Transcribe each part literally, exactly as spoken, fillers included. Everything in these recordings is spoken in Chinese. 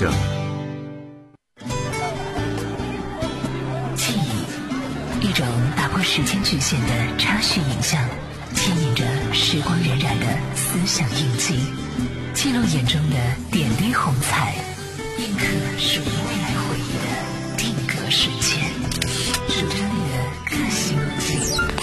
者。 记忆，一种打破时间局限的插叙影像，牵引着时光荏苒的思想印记，记录眼中的点滴红彩，印刻属于未来回忆的定格瞬间，属着你的个性记忆。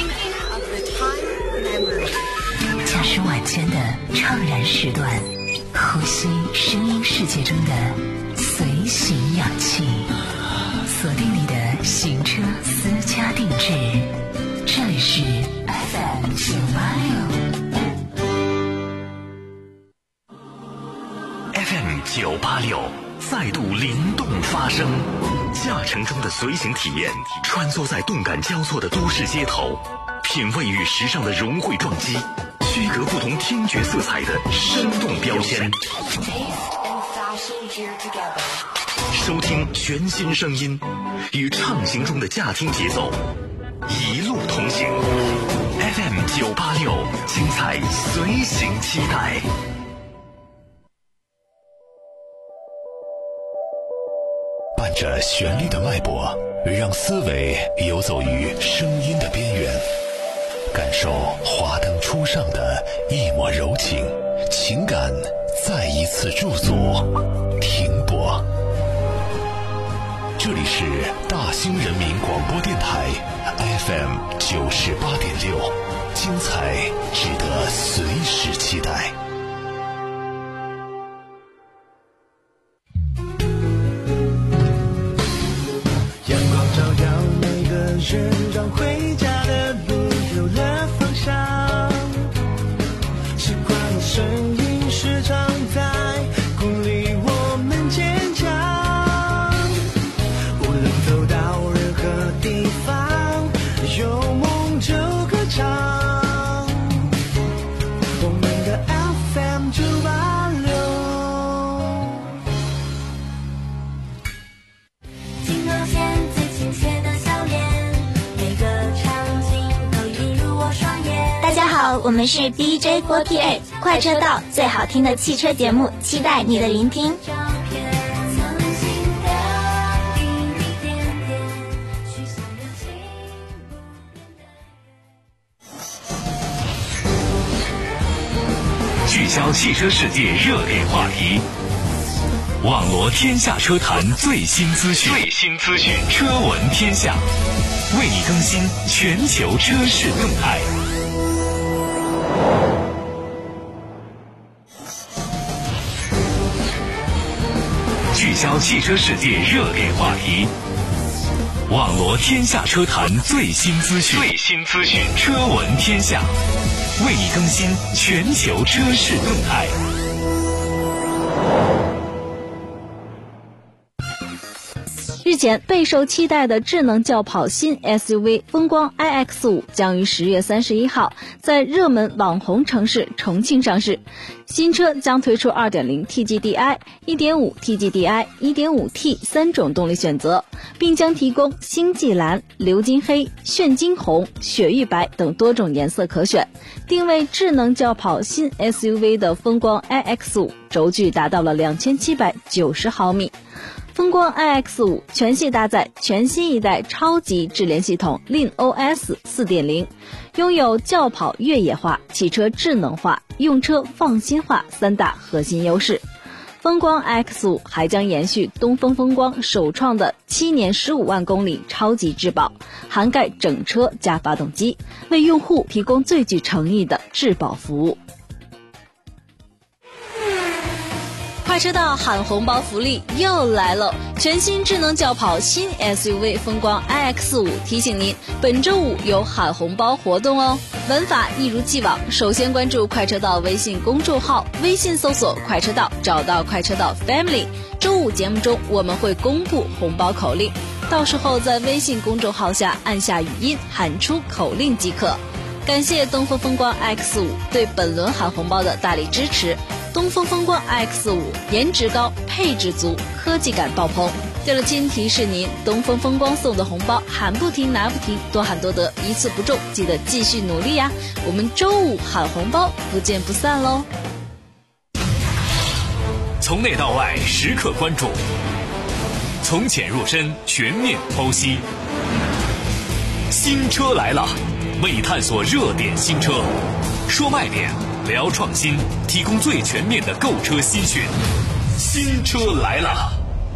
驾驶晚间的怅然时段，呼吸声音世界中的随行氧气，锁定你的行车私家定制，这里是 F M 九八六。 F M 九八六再度灵动发声，驾乘中的随行体验，穿梭在动感交错的都市街头，品味与时尚的融汇撞击，区隔不同听觉色彩的生动标签，收听全新声音，与畅行中的驾听节奏一路同行。 F M 九八六，精彩随行期待。伴着旋律的脉搏，让思维游走于声音的边缘，感受华灯初上的一抹柔情，情感再一次驻足停泊。这里是大兴人民广播电台 F M 九十八点六，精彩值得随时期待。 阳光照耀每个人，让回家的路有了方向。时光的声音时常在鼓励我们坚强。无论走到任何地方，有梦就歌唱。我们的 F M 九八六。 金额线最亲切的笑脸，每个场景都映入我双眼。大家好，我们是 D J 四十八 快车道，最好听的汽车节目，期待你的聆听。 聚焦汽车世界热点话题，网罗天下车坛最新资讯，最新资讯，车闻天下，为你更新全球车市动态。聚焦汽车世界热点话题，网罗天下车坛最新资讯，最新资讯，车闻天下，为你更新全球车市动态。 日前，备受期待的智能轿跑新 S U V 风光 I X 五 将于十月三十一号在热门网红城市重庆上市。新车将推出 二点零 T G D I、一点五 T G D I、一点五 T 三种动力选择，并将提供星际蓝、鎏金黑、炫金红、雪域白等多种颜色可选。定位智能轿跑新 S U V 的风光 I X 五 轴距达到了两千七百九十毫米。风光 I X 五 全系搭载全新一代超级智联系统 Lean O S 四点零， 拥有轿跑越野化、汽车智能化、用车放心化三大核心优势。风光 I X 五 还将延续东风风光首创的七年十五万公里超级质保，涵盖整车加发动机，为用户提供最具诚意的质保服务。快车道喊红包福利又来了！全新智能轿跑新 S U V 风光 I X 五 提醒您，本周五有喊红包活动哦。玩法一如既往，首先关注快车道微信公众号，微信搜索快车道，找到快车道 Family。周五节目中我们会公布红包口令，到时候在微信公众号下按下语音喊出口令即可。感谢东风风光 I X 五 对本轮喊红包的大力支持。东风风光 I X 五 颜值高，配置足，科技感爆棚。对了，今提示您，东风风光送的红包喊不停拿不停，多喊多得，一次不中，记得继续努力呀！我们周五喊红包不见不散喽！ 从内到外时刻关注，从浅入深全面剖析。新车来了，为探索热点新车，说卖点，聊创新，提供最全面的购车新讯。新车来了。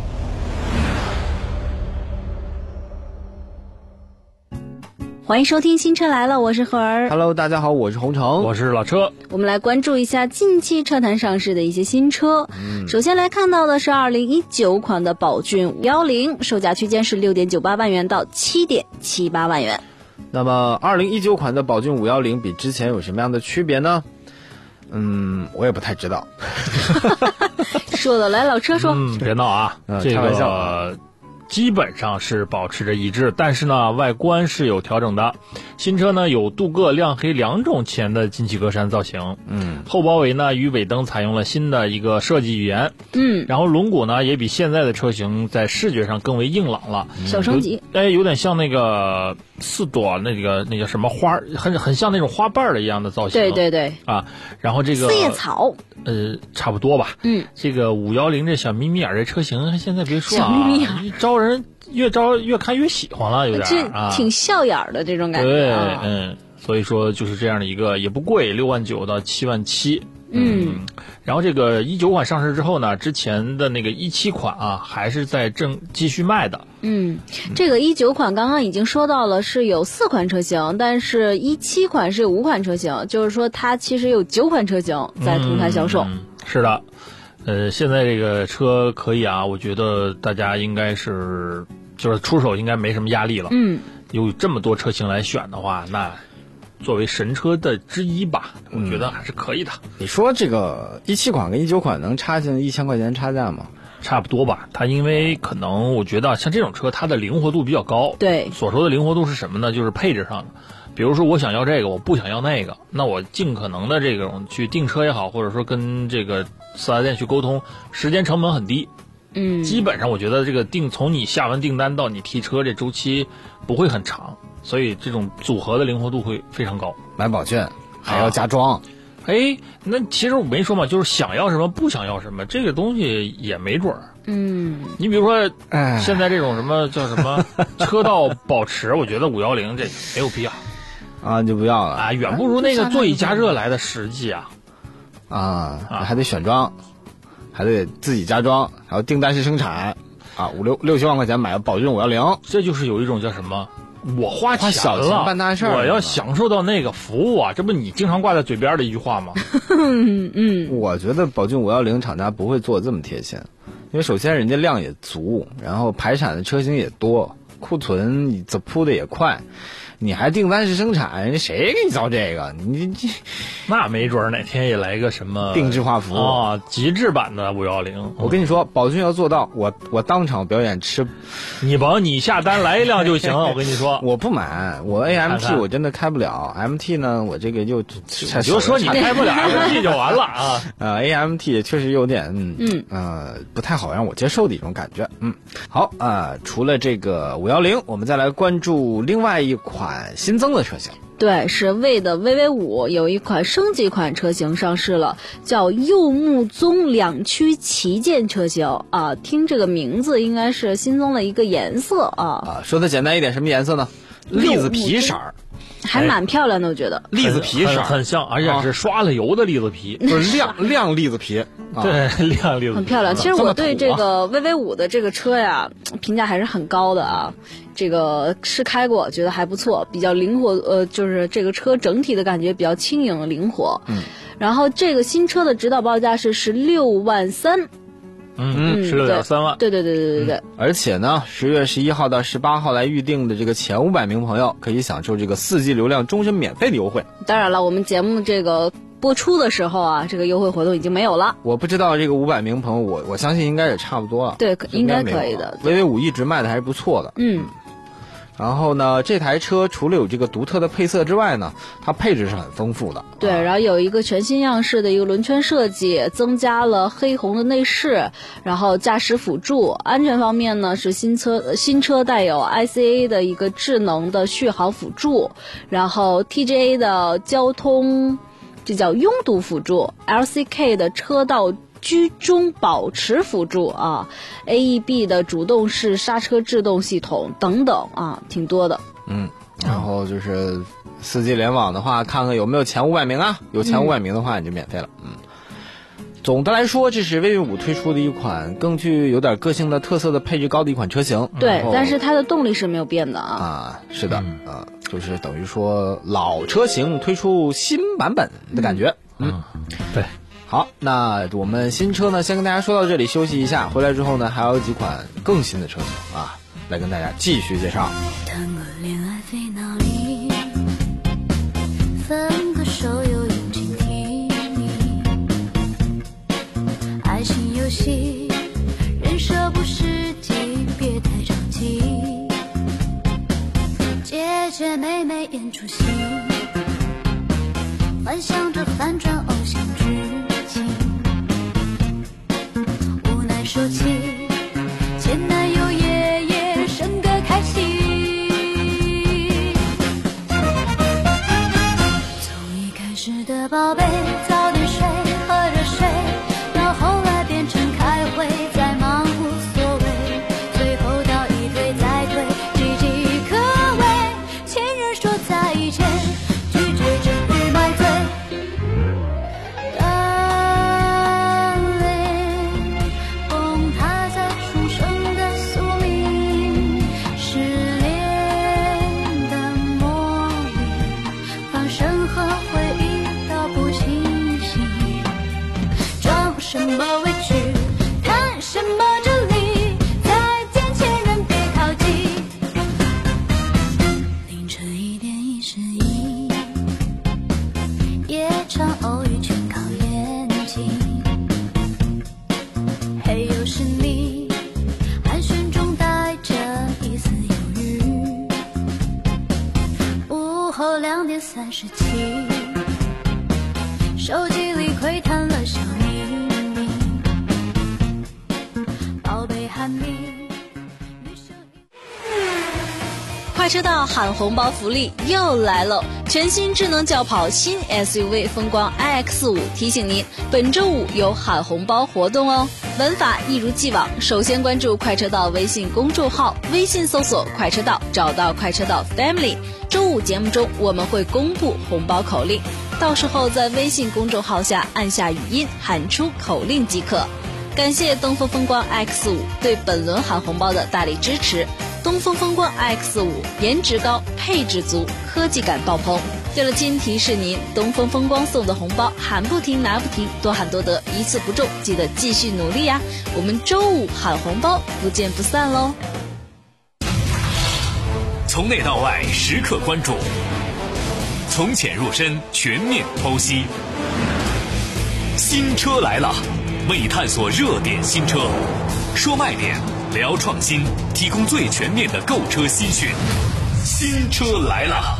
欢迎收听新车来了，我是何儿。 Hello， 大家好，我是洪城， 我是老车。 我们来关注一下近期车坛上市的一些新车。嗯、首先来看到的是二零一九款的宝骏五一零，售价区间是六点九八万元到七点七八万元。 那么二零一九款的宝骏五一零比之前有什么样的区别呢？嗯，我也不太知道。 说的来，老车说。 嗯，别闹啊， 嗯、 这开玩笑个基本上是保持着一致，但是呢，外观是有调整的。新车呢有镀铬亮黑两种前的进气格栅造型，嗯，后包围呢与尾灯采用了新的一个设计语言， 嗯， 然后轮毂呢也比现在的车型在视觉上更为硬朗了， 小升级， 哎，有点像那个四朵那个那叫什么花，很很像那种花瓣的一样的造型， 对对对， 啊，然后这个四叶草， 呃，差不多吧， 嗯， 这个五一零这小眯眯眼这车型，现在别说啊， 小眯眯眼招人越招越看越喜欢了，有点啊， 挺笑眼的这种感觉， 对， 啊、 嗯。所以说就是这样的一个，也不贵，六万九到七万七。 嗯， 然后这个一九款上市之后呢，之前的那个一七款啊，还是在正继续卖的。 嗯，这个一九款刚刚已经说到了是有四款车型，但是一七款是有五款车型，就是说它其实有九款车型在同台销售。 嗯，是的，呃，现在这个车可以啊，我觉得大家应该是就是出手应该没什么压力了。 嗯， 有这么多车型来选的话，那作为神车的之一吧，我觉得还是可以的。 嗯、你说这个一七款跟一九款能差进一千块钱差价吗？ 差不多吧。它因为可能我觉得像这种车，它的灵活度比较高。 对， 所说的灵活度是什么呢？就是配置上的。比如说我想要这个，我不想要那个，那我尽可能的这种去订车也好，或者说跟这个四 S 店去沟通，时间成本很低。 嗯， 基本上我觉得这个订从你下完订单到你提车这周期不会很长。所以这种组合的灵活度会非常高。 买宝骏还要加装， 哎、啊，那其实我没说嘛，就是想要什么不想要什么，这个东西也没准儿。 嗯， 你比如说，现在这种什么叫什么车道保持，我觉得五一零这没有必要啊，就不要了啊，远不如那个座椅加热来的实际啊。 啊，啊还得选装，还得自己加装，还有订单式生产啊，五六六七万块钱买个宝骏五一零， 这就是有一种叫什么？我花钱了， 小钱办大事儿， 我要享受到那个服务啊！这不你经常挂在嘴边的一句话吗？ 嗯嗯， 我觉得宝骏五一零厂家不会做这么贴心，因为首先人家量也足，然后排产的车型也多，库存这铺的也快。你还订单式生产，人家谁给你造这个？你这那没准哪天也来个什么定制化服务啊，极致版的五一零。 我跟你说，宝骏要做到，我我当场表演吃。 你甭你下单来一辆就行，我跟你说。 我不买，我 A M T 我真的开不了 ，M T 呢我这个就我就说你开不了 M T 就完了啊。 呃 ，A M T 确实有点嗯嗯呃不太好让我接受的一种感觉。嗯，好啊、呃，除了这个五一零，我们再来关注另外一款新增的车型。 对，是魏的 V V 五有一款升级款车型上市了，叫柚木棕两驱旗舰车型啊。听这个名字，应该是新增了一个颜色啊。 啊，说的简单一点，什么颜色呢？栗子皮色儿。 还蛮漂亮的，我觉得栗子皮色很像，而且是刷了油的栗子皮， 不是亮亮栗子皮， 对，亮栗子皮很漂亮。其实我对这个 V V 五的这个车呀，评价还是很高的啊。这个试开过，觉得还不错，比较灵活，呃，就是这个车整体的感觉比较轻盈灵活。 嗯， 然后这个新车的指导报价是十六万三。 嗯，十六点三万， 对对对对对对、嗯。 而且呢，十月十一号到十八号来预定的这个前五百名朋友，可以享受这个四 G 流量终身免费的优惠。 当然了，我们节目这个播出的时候啊，这个优惠活动已经没有了。 我不知道这个五百名朋友，我我相信应该也差不多了。 对，应该可以的。 V V 五一直卖的还是不错的。 嗯。 然后呢，这台车除了有这个独特的配色之外呢，它配置是很丰富的。 对，然后有一个全新样式的一个轮圈设计，增加了黑红的内饰，然后驾驶辅助。安全方面呢，是新车新车带有 I C A 的一个智能的续航辅助，然后 T G A 的交通，这叫拥堵辅助 ，L C K 的车道居中保持辅助啊 ，A E B 的主动式刹车制动系统等等啊，挺多的。 嗯，然后就是四 G 联网的话，看看有没有前五百名啊，有前五百名的话你就免费了。嗯。总的来说，这是威运五推出的一款更具有点个性的特色的配置高的一款车型。 对，但是它的动力是没有变的啊。 啊，是的，嗯、呃，就是等于说老车型推出新版本的感觉。嗯， 嗯对。 好，那我们新车呢，先跟大家说到这里，休息一下。回来之后呢，还有几款更新的车型啊，来跟大家继续介绍。 谈过恋爱费脑力，分个手又用尽体力，爱情游戏人设不实际，别太着急，姐姐妹妹演出戏，幻想着反转偶像剧情，无奈说起前男友爷爷生个开心，从一开始的宝贝早点睡喝热水，到后来变成开会再忙无所谓，最后到一推再推岌岌可危，前任说再见拒绝真与买醉，崩塌在重生的宿命，失恋的魔力，放生和回忆都不清晰，装什么委屈，谈什么真理，再见前任别靠近，凌晨一点一十一，夜场偶遇全靠演技，嘿又是你，寒暄中带着一丝犹豫，午后两点三十七，手机里窥探了小秘密，宝贝喊你女生快车道喊红包福利又来喽！全新智能轿跑新 S U V 风光 I X 五提醒您，本周五有喊红包活动哦。玩法一如既往，首先关注快车道微信公众号，微信搜索快车道，找到快车道 Family。周五节目中我们会公布红包口令，到时候在微信公众号下按下语音喊出口令即可。感谢东风风光 I X 五对本轮喊红包的大力支持。东风风光 I X 五 颜值高，配置足，科技感爆棚。对了，今提示您，东风风光送的红包喊不停拿不停，多喊多得，一次不中，记得继续努力呀！我们周五喊红包，不见不散喽！ 从内到外时刻关注，从浅入深全面剖析。新车来了，为探索热点新车，说卖点，聊创新，提供最全面的购车新讯。新车来了。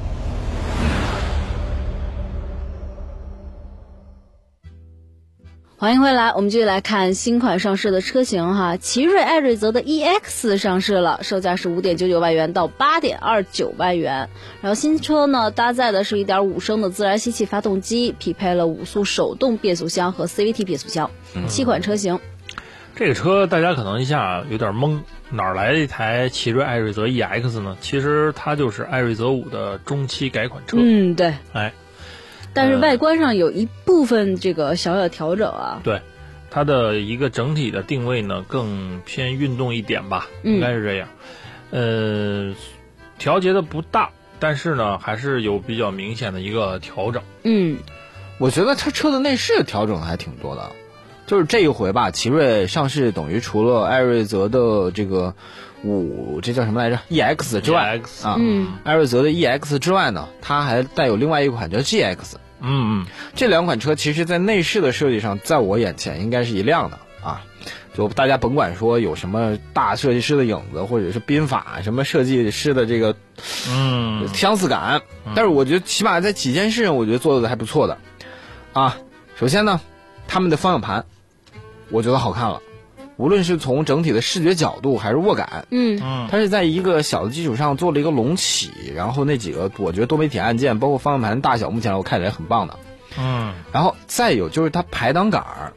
欢迎回来，我们继续来看新款上市的车型哈。奇瑞艾瑞泽的 E X 上市了，售价是五点九九万元到八点二九万元。然后新车呢，搭载的是 一点五升的自然吸气发动机，匹配了五速手动变速箱和 C V T 变速箱，七款车型。 这个车大家可能一下有点懵，哪儿来的一台奇瑞艾瑞泽 E X 呢？其实它就是艾瑞泽五的中期改款车。 嗯，对。 哎。 但是外观上有一部分这个小小调整啊。 对，它的一个整体的定位呢更偏运动一点吧，应该是这样。嗯、呃，调节的不大，但是呢还是有比较明显的一个调整。 嗯， 我觉得它车的内饰调整还挺多的，就是这一回吧，奇瑞上市等于除了艾瑞泽的这个五，这叫什么来着 ？E X 之外 E X, 啊， 嗯， 艾瑞泽的 E X 之外呢，它还带有另外一款叫 G X。 嗯嗯， 这两款车其实在内饰的设计上，在我眼前应该是一样的啊。就大家甭管说有什么大设计师的影子，或者是宾法什么设计师的这个嗯相似感，但是我觉得起码在几件事上，我觉得做的还不错的啊。首先呢，他们的方向盘，我觉得好看了。无论是从整体的视觉角度还是握感， 嗯， 它是在一个小的基础上做了一个隆起，然后那几个我觉得多媒体按键，包括方向盘大小，目前来我看起来很棒的。 嗯， 然后再有就是它排挡杆儿，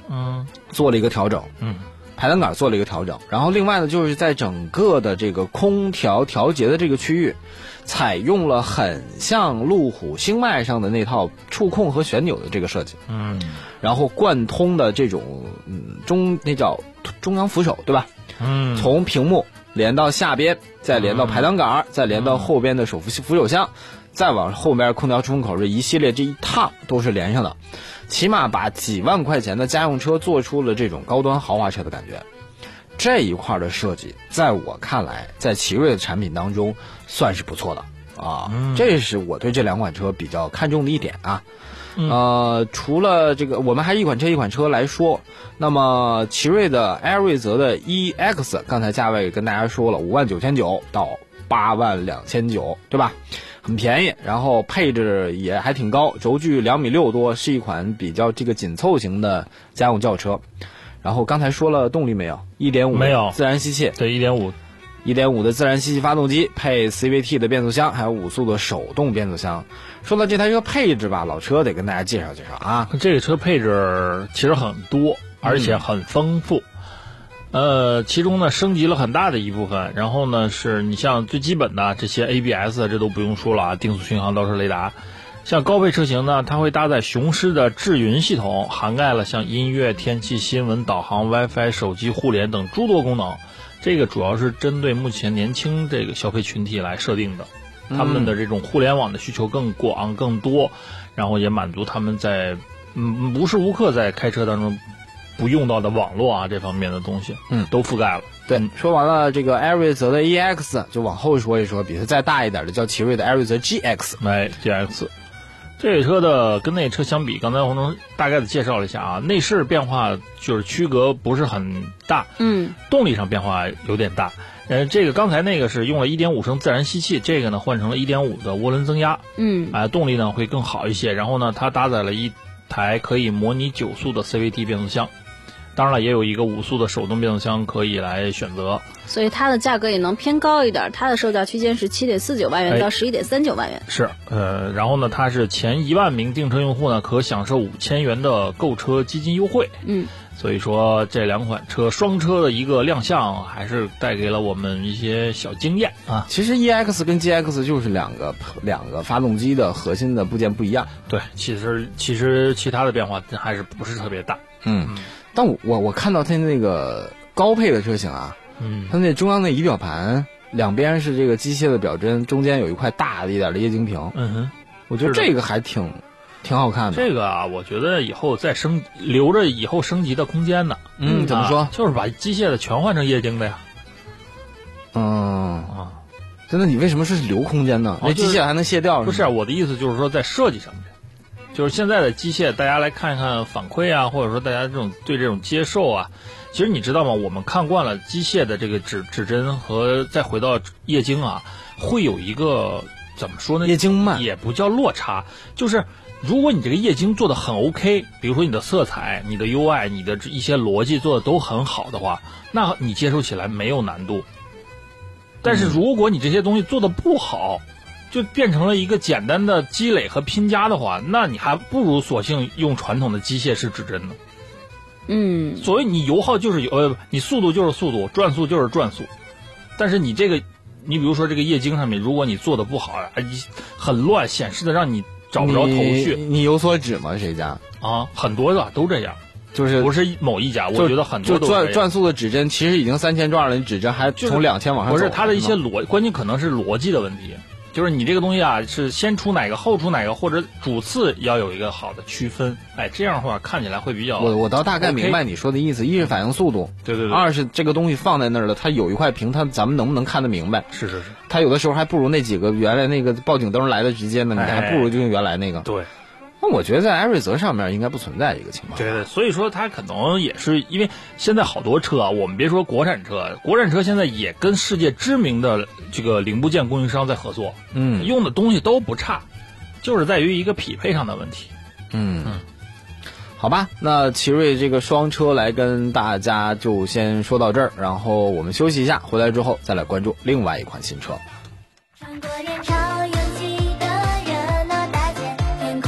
嗯， 做了一个调整， 嗯， 排挡杆做了一个调整，然后另外呢，就是在整个的这个空调调节的这个区域，采用了很像路虎星脉上的那套触控和旋钮的这个设计， 嗯， 然后贯通的这种嗯中那叫中央扶手对吧？ 嗯， 从屏幕连到下边，再连到排挡杆，再连到后边的手扶扶手箱，再往后边空调出风口，这一系列这一趟都是连上的，起码把几万块钱的家用车做出了这种高端豪华车的感觉。这一块的设计在我看来在奇瑞的产品当中算是不错的啊， 嗯、 这是我对这两款车比较看重的一点啊。呃，除了这个，我们还一款车一款车来说。那么，奇瑞的艾瑞泽的 E X， 刚才价位跟大家说了，五万九千九到八万两千九，对吧？很便宜，然后配置也还挺高，轴距两米六多，是一款比较这个紧凑型的家用轿车。然后刚才说了动力没有？一点五没有自然吸气， 对，一点五。 一点五的自然吸气发动机，配 C V T 的变速箱，还有五速的手动变速箱。说到这台车配置吧，老车得跟大家介绍介绍啊。 这个车配置其实很多，而且很丰富。嗯、呃，其中呢升级了很大的一部分。然后呢，是你像最基本的这些 A B S， 这都不用说了啊，定速巡航、倒车雷达。像高配车型呢，它会搭载雄狮的智云系统，涵盖了像音乐、天气、新闻、导航、WiFi、手机互联等诸多功能。这个主要是针对目前年轻这个消费群体来设定的，他们的这种互联网的需求更广更多，然后也满足他们在嗯无时无刻在开车当中不用到的网络啊这方面的东西， 嗯， 都覆盖了。 对，嗯、说完了这个艾瑞泽的 E X， 就往后说一说，比它再大一点的叫奇瑞的艾瑞泽 G X。 哎 ，G X。这个车的跟那车相比，刚才洪总大概的介绍了一下啊，内饰变化就是区隔不是很大， 嗯， 动力上变化有点大。呃，这个刚才那个是用了 一点五 升自然吸气，这个呢换成了 一点五 的涡轮增压， 嗯， 啊、呃，动力呢会更好一些。然后呢，它搭载了一台可以模拟九速的 C V T 变速箱。当然了，也有一个五速的手动变速箱可以来选择， 所以它的价格也能偏高一点，它的售价区间是七点四九万元到十一点三九万元。 是，呃，然后呢，它是前一万名订车用户呢可享受五千元的购车基金优惠。 嗯， 所以说这两款车双车的一个亮相，还是带给了我们一些小惊艳啊。 其实 E X 跟 G X 就是两个两个发动机的核心的部件不一样。 对，其实其实其他的变化还是不是特别大。 嗯。嗯，但我我我看到它那个高配的车型啊， 嗯， 它那中央的仪表盘两边是这个机械的表针，中间有一块大一点的液晶屏， 嗯哼， 我觉得这个还挺挺好看的。 这个啊，我觉得以后再升留着以后升级的空间呢。 嗯，怎么说、啊？ 就是把机械的全换成液晶的呀。 嗯啊，真的，你为什么是留空间呢？那、哦、机械还能卸掉？ 不是、啊，我的意思就是说在设计上面。就是现在的机械，大家来看一看反馈啊，或者说大家这种对这种接受啊，其实你知道吗？我们看惯了机械的这个指指针和再回到液晶啊，会有一个怎么说呢？ 液晶慢也不叫落差，就是如果你这个液晶做的很 OK， 比如说你的色彩、你的 U I、你的一些逻辑做的都很好的话，那你接受起来没有难度。但是如果你这些东西做的不好，就变成了一个简单的积累和拼加的话，那你还不如索性用传统的机械式指针呢。 嗯， 所以你油耗就是油，呃，你速度就是速度，转速就是转速。但是你这个，你比如说这个液晶上面，如果你做的不好啊，很乱，显示的让你找不着头绪。 你, 你有所指吗？谁家啊？很多的都这样。 就是不是某一家，我觉得很多都就转转速的指针其实已经三千转了，你指针还从两千往上走。 不是它的一些逻，关键可能是逻辑的问题。就是你这个东西啊，是先出哪个后出哪个，或者主次要有一个好的区分，哎，这样的话看起来会比较。 我我倒大概明白你说的意思， OK、 一是反应速度， 对对对， 二是这个东西放在那儿了，它有一块屏，它咱们能不能看得明白？ 是是是， 它有的时候还不如那几个原来那个报警灯来的直接呢，你还不如就用原来那个。 对。 那我觉得在艾瑞泽上面应该不存在一个情况。 对对，所以说它可能也是因为现在好多车啊，我们别说国产车，国产车现在也跟世界知名的这个零部件供应商在合作， 嗯， 用的东西都不差，就是在于一个匹配上的问题。 嗯嗯，好吧，那奇瑞这个双车来跟大家就先说到这儿，然后我们休息一下，回来之后再来关注另外一款新车。 穿过人潮拥挤的热闹大街，天空里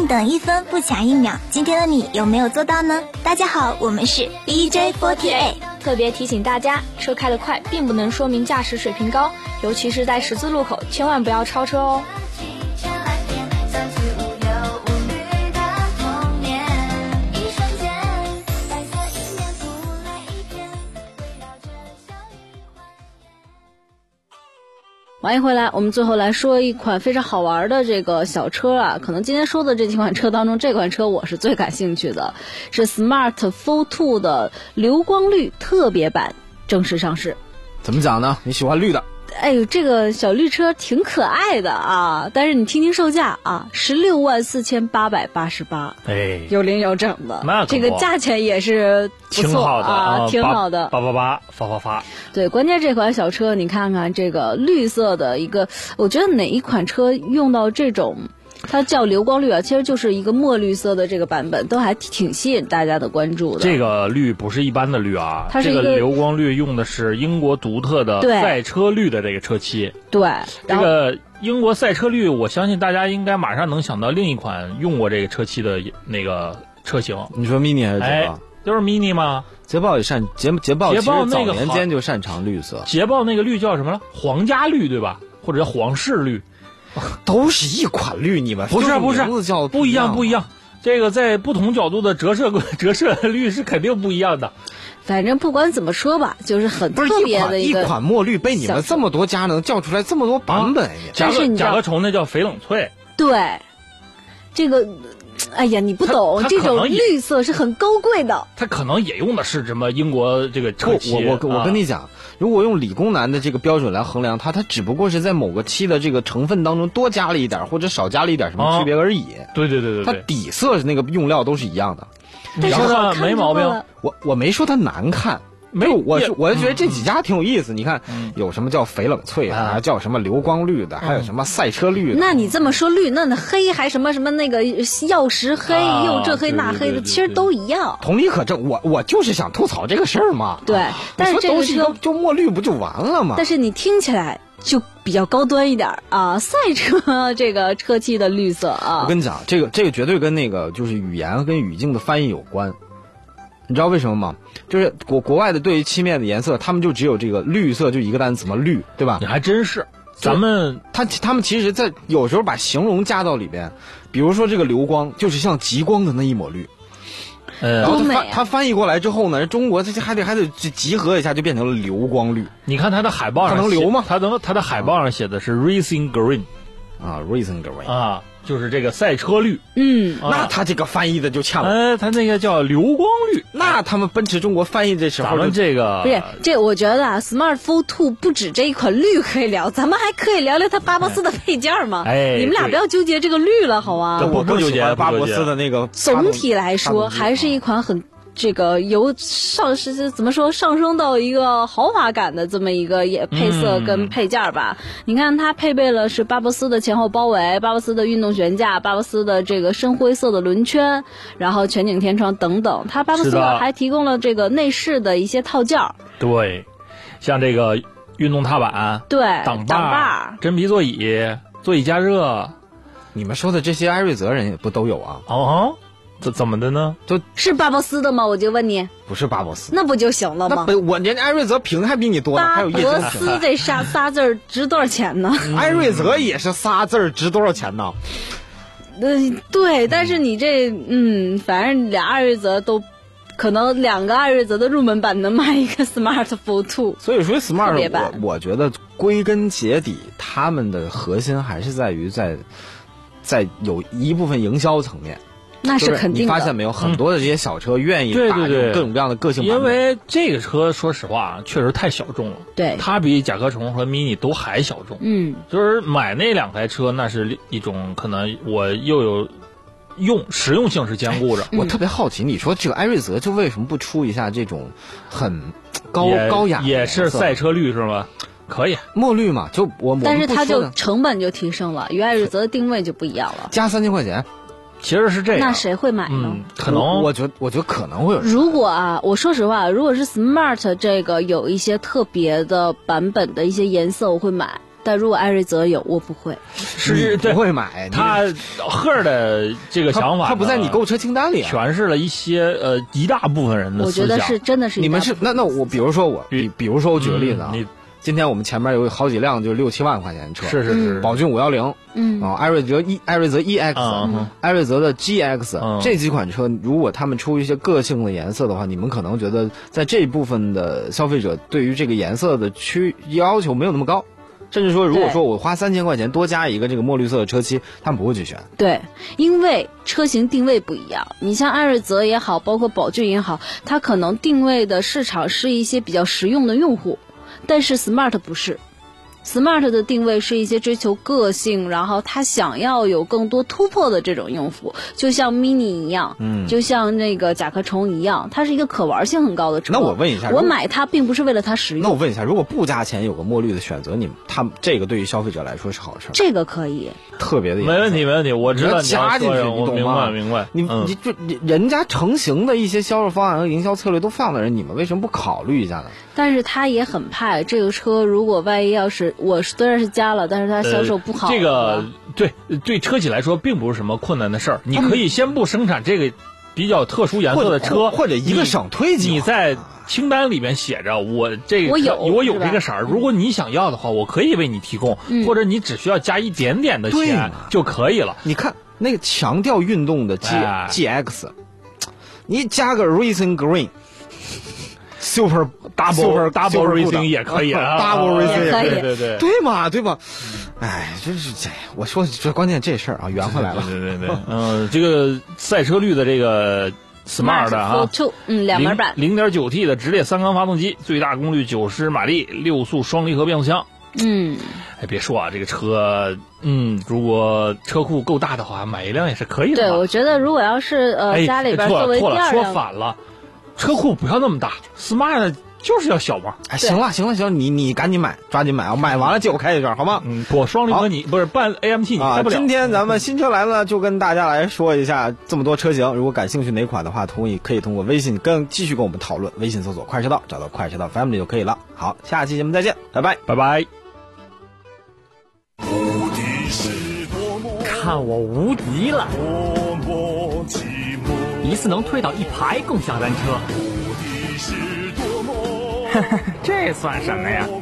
等一分不卡一秒，今天的你有没有做到呢？大家好，我们是 B J 四十八。 特别提醒大家，车开得快并不能说明驾驶水平高，尤其是在十字路口，千万不要超车哦。 欢迎回来，我们最后来说一款非常好玩的这个小车啊，可能今天说的这几款车当中，这款车我是最感兴趣的，是 Smart Fold 二的流光绿特别版正式上市。 怎么讲呢？你喜欢绿的？ 哎呦，这个小绿车挺可爱的啊，但是你听听售价啊，十六万四千八百八十八， 哎， 有零有整的， 那这个价钱也是不错挺好的啊，挺好的， 八八八发发发。 对，关键这款小车，你看看这个绿色的一个，我觉得哪一款车用到这种。它叫流光绿啊，其实就是一个墨绿色的这个版本，都还挺吸引大家的关注的。 这个绿不是一般的绿啊， 它是一个这个流光绿用的是英国独特的赛车绿的这个车漆。 对， 这个英国赛车绿，我相信大家应该马上能想到另一款用过这个车漆的那个车型。 你说 Mini 还是捷豹？ 哎，就是 Mini 吗？ 捷豹也擅捷捷豹， 捷豹那个早年间就擅长绿色。 捷豹那个绿叫什么了？皇家绿对吧？或者叫皇室绿？ 都是一款绿，你们不是不是不一样不一样，这个在不同角度的折射折射率是肯定不一样的。 反正不管怎么说吧，就是很特别的一个一款墨绿被你们这么多家能叫出来这么多版本， 甲壳甲壳虫那叫翡冷翠。 对，这个。哎呀，你不懂，这种绿色是很高贵的。 它可能也用的是什么英国这个车漆。 我我我跟你讲，啊、如果用理工男的这个标准来衡量它，它只不过是在某个漆的这个成分当中多加了一点或者少加了一点什么区别而已。 啊、对对对对对， 它底色那个用料都是一样的。 你说它没毛病， 我我没说它难看。没有，我是我就觉得这几家挺有意思。嗯、你看，嗯、有什么叫翡冷翠的，还、嗯、叫什么流光绿的，还有什么赛车绿的。 那你这么说绿，那那黑还什么什么那个曜石黑，啊、又这黑那黑的， 对对对对其实都一样。 同理可证，我我就是想吐槽这个事儿嘛。 对，啊、但是这个车就墨绿不就完了吗？ 但是你听起来就比较高端一点啊，赛车这个车漆的绿色啊。 我跟你讲，这个这个绝对跟那个就是语言跟语境的翻译有关。你知道为什么吗？就是国国外的对于漆面的颜色，他们就只有这个绿色，就一个单词嘛，绿，对吧？ 你还真是，咱们他他们其实在有时候把形容加到里边，比如说这个流光，就是像极光的那一抹绿。 呃， 然后他翻他翻译过来之后呢，中国这还得还得集合一下，就变成了流光绿。 你看它的海报上， 它能流吗？ 它能，它的海报上写的是 Racing Green， 啊 ，Racing Green 啊。就是这个赛车绿， 嗯， 那他这个翻译的就呛了。 哎，他那个叫流光绿， 那他们奔驰中国翻译这时候， 咱们这个不是这，我觉得啊 ，Smart Fold 二不止这一款绿可以聊，咱们还可以聊聊它巴博斯的配件嘛。 哎， 你们俩不要纠结这个绿了，好吗？ 我更喜欢巴博斯的那个。 总体来说，还是一款很。这个由上是怎么说上升到一个豪华感的这么一个也配色跟配件吧、嗯、你看它配备了是巴博斯的前后包围，巴博斯的运动悬架，巴博斯的这个深灰色的轮圈，然后全景天窗等等，它巴博斯还提供了这个内饰的一些套件。 对，像这个运动踏板， 对， 挡把，真皮座椅，座椅加热。 你们说的这些艾瑞泽人也不都有啊？ 哦，这怎么的呢？ 就是巴博斯的吗？我就问你， 不是巴博斯， 那不就行了吗？ 那我人家艾瑞泽屏还比你多呢，还有巴博斯这仨仨字儿值多少钱呢？ 艾瑞泽也是仨字儿值多少钱呢？ 呃，对，但是你这嗯，反正俩艾瑞泽都。可能两个艾瑞泽的入门版能卖一个 Smart Fold 二， 所以说 Smart 我我觉得归根结底，他们的核心还是在于在在有一部分营销层面。 那是肯定的。 你发现没有，很多的这些小车愿意打各种各样的个性版本。 因为这个车说实话确实太小众了， 对， 它比甲壳虫和 Mini 都还小众。 嗯， 就是买那两台车，那是一种可能我又有。用实用性是兼顾着、 哎，我特别好奇，你说这个艾瑞泽就为什么不出一下这种很高高雅， 也是赛车绿是吗？可以， 墨绿嘛，就我但是它就成本就提升了，与艾瑞泽的定位就不一样了， 加三千块钱， 其实是这样。 那谁会买呢？ 嗯、可能我，我觉得我觉得可能会有人。 如果啊，我说实话，如果是 Smart 这个有一些特别的版本的一些颜色，我会买。 但如果艾瑞泽有，我不会。 是不会买。 他赫尔的这个想法， 他不在你购车清单里、啊， 诠释了一些呃一大部分人的思想。 我觉得是真的是你们是那那我比如说我比比如说我举个例子啊。 嗯今天我们前面有好几辆就六七万块钱的车， 是是是， 宝骏五幺零， 嗯， 啊，艾瑞泽 E 艾瑞泽 E X，、嗯、艾瑞泽的 G X、嗯、这几款车，如果他们出一些个性的颜色的话，你们可能觉得在这一部分的消费者对于这个颜色的区要求没有那么高，甚至说如果说我花三千块钱多加一个这个墨绿色的车漆，他们不会去选。 对，因为车型定位不一样，你像艾瑞泽也好，包括宝骏也好，它可能定位的市场是一些比较实用的用户。但是 Smart 不是 ，Smart 的定位是一些追求个性，然后他想要有更多突破的这种用户，就像 Mini 一样，嗯，就像那个甲壳虫一样，它是一个可玩性很高的车。 那我问一下， 我买它并不是为了它实用。 那我问一下，如果不加钱有个墨绿的选择，你他们这个对于消费者来说是好事？ 这个可以， 特别的没问题，没问题，我知道你加进去， 我明白明白。 你、嗯、你就人家成型的一些销售方案和营销策略都放在人，你们为什么不考虑一下呢？ 但是他也很怕这个车，如果万一要是我虽然是加了，但是它销售不好、 呃，这个对对车企来说并不是什么困难的事儿。你可以先不生产这个比较特殊颜色的车， 或者一个省推几， 你在清单里面写着我这个我有我有这个色儿，如果你想要的话，我可以为你提供， 嗯、 或者你只需要加一点点的钱就可以了。 你看那个强调运动的 G、哎、G X， 你加个 Racing Green。Super double super double racing 也可以啊 ，double racing 也可以， 对对对， 对嘛对嘛，哎，真是这，我说这关键这事儿啊，圆回来了， 对对对，嗯、呃，这个赛车绿的这个 Smart 的啊， 嗯，两门版， 零点九 T 的直列三缸发动机，最大功率九十马力，六速双离合变速箱。 嗯， 哎，别说啊，这个车，嗯，如果车库够大的话，买一辆也是可以的。 对，我觉得如果要是呃、 哎、 家里边作为第二辆， 说反了。车库不要那么大 ，Smart 就是要小嘛。 哎，行了行了行了，你你赶紧买，抓紧买啊！买完了借我开一圈，好吗？ 嗯，不，双离合你不是办 A M T 你开不了。 啊，今天咱们新车来了，就跟大家来说一下这么多车型，如果感兴趣哪款的话，同意可以通过微信跟继续跟我们讨论，微信搜索快车道，找到快车道 Family 就可以了。好，下期节目再见，拜拜， 拜拜。 看我无敌了！一次能推倒一排共享单车，这算什么呀？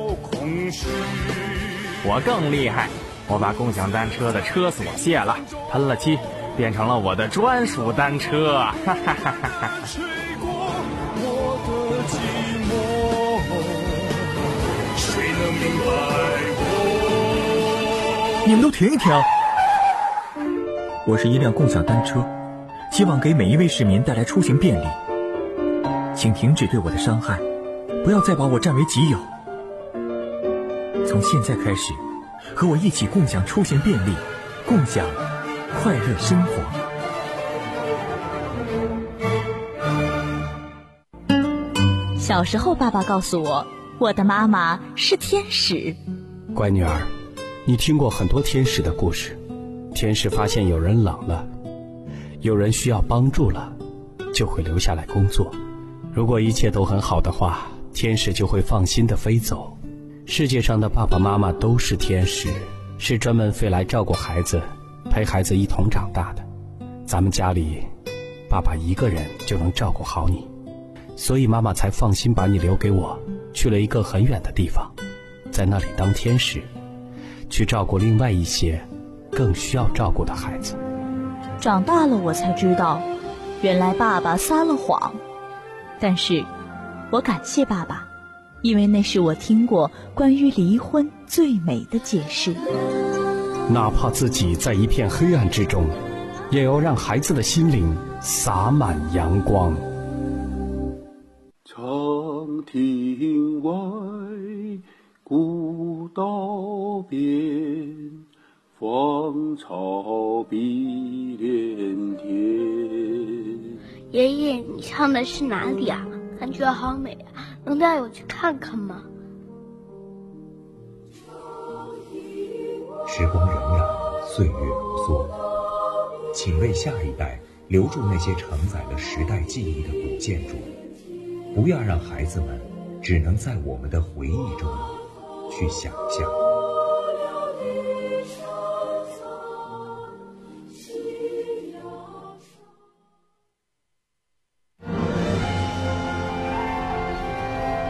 我更厉害，我把共享单车的车锁卸了，喷了漆，变成了我的专属单车。哈哈哈哈哈！ 你们都停一停！我是一辆共享单车，希望给每一位市民带来出行便利。请停止对我的伤害，不要再把我占为己有。从现在开始，和我一起共享出行便利，共享快乐生活。 小时候，爸爸告诉我，我的妈妈是天使。 乖女儿，你听过很多天使的故事。天使发现有人冷了，有人需要帮助了，就会留下来工作。如果一切都很好的话，天使就会放心地飞走。世界上的爸爸妈妈都是天使，是专门飞来照顾孩子，陪孩子一同长大的。咱们家里，爸爸一个人就能照顾好你，所以妈妈才放心把你留给我，去了一个很远的地方，在那里当天使，去照顾另外一些更需要照顾的孩子。 长大了我才知道，原来爸爸撒了谎，但是我感谢爸爸，因为那是我听过关于离婚最美的解释。 哪怕自己在一片黑暗之中，也要让孩子的心灵洒满阳光。 长亭外，古道边，芳草碧连天。 爷爷，你唱的是哪里啊？感觉好美啊，能带我去看看吗？ 时光荏苒，岁月如梭，请为下一代留住那些承载了时代记忆的古建筑，不要让孩子们只能在我们的回忆中去想象。